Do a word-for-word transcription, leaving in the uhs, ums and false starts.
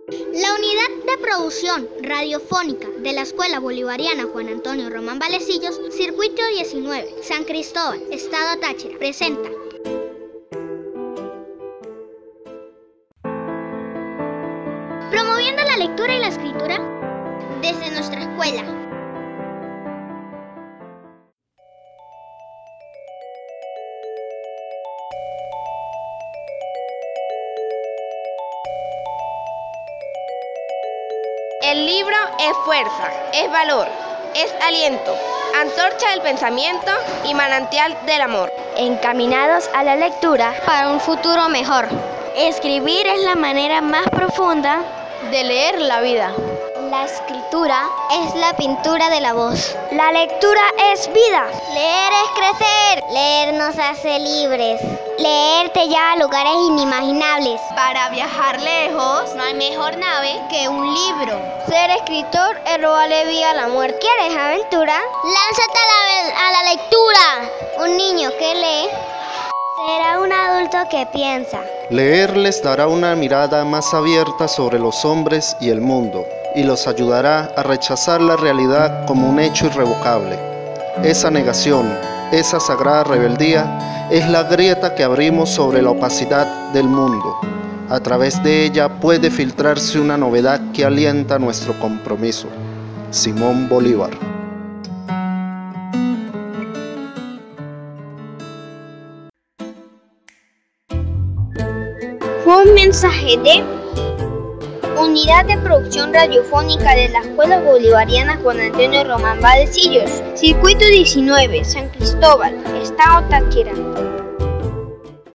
La unidad de producción radiofónica de la Escuela Bolivariana Juan Antonio Román Valecillos, Circuito diecinueve, San Cristóbal, Estado Táchira, presenta promoviendo la lectura y la escritura desde nuestra escuela. El libro es fuerza, es valor, es aliento, antorcha del pensamiento y manantial del amor. Encaminados a la lectura para un futuro mejor. Escribir es la manera más profunda de leer la vida. La escritura es la pintura de la voz. La lectura es vida. Leer es crecer. Leer nos hace libres. Leer te lleva a lugares inimaginables. Para viajar lejos, no hay mejor nave que un libro. Ser escritor es robarle vida a la muerte. ¿Quieres aventura? Lánzate a la, a la lectura. Un niño que lee será un adulto que piensa. Leer les dará una mirada más abierta sobre los hombres y el mundo, y los ayudará a rechazar la realidad como un hecho irrevocable. Esa negación, esa sagrada rebeldía, es la grieta que abrimos sobre la opacidad del mundo. A través de ella puede filtrarse una novedad que alienta nuestro compromiso. Simón Bolívar. Fue un mensaje de Unidad de Producción Radiofónica de la Escuela Bolivariana Juan Antonio Román Valecillos, Circuito diecinueve, San Cristóbal, Estado Táchira.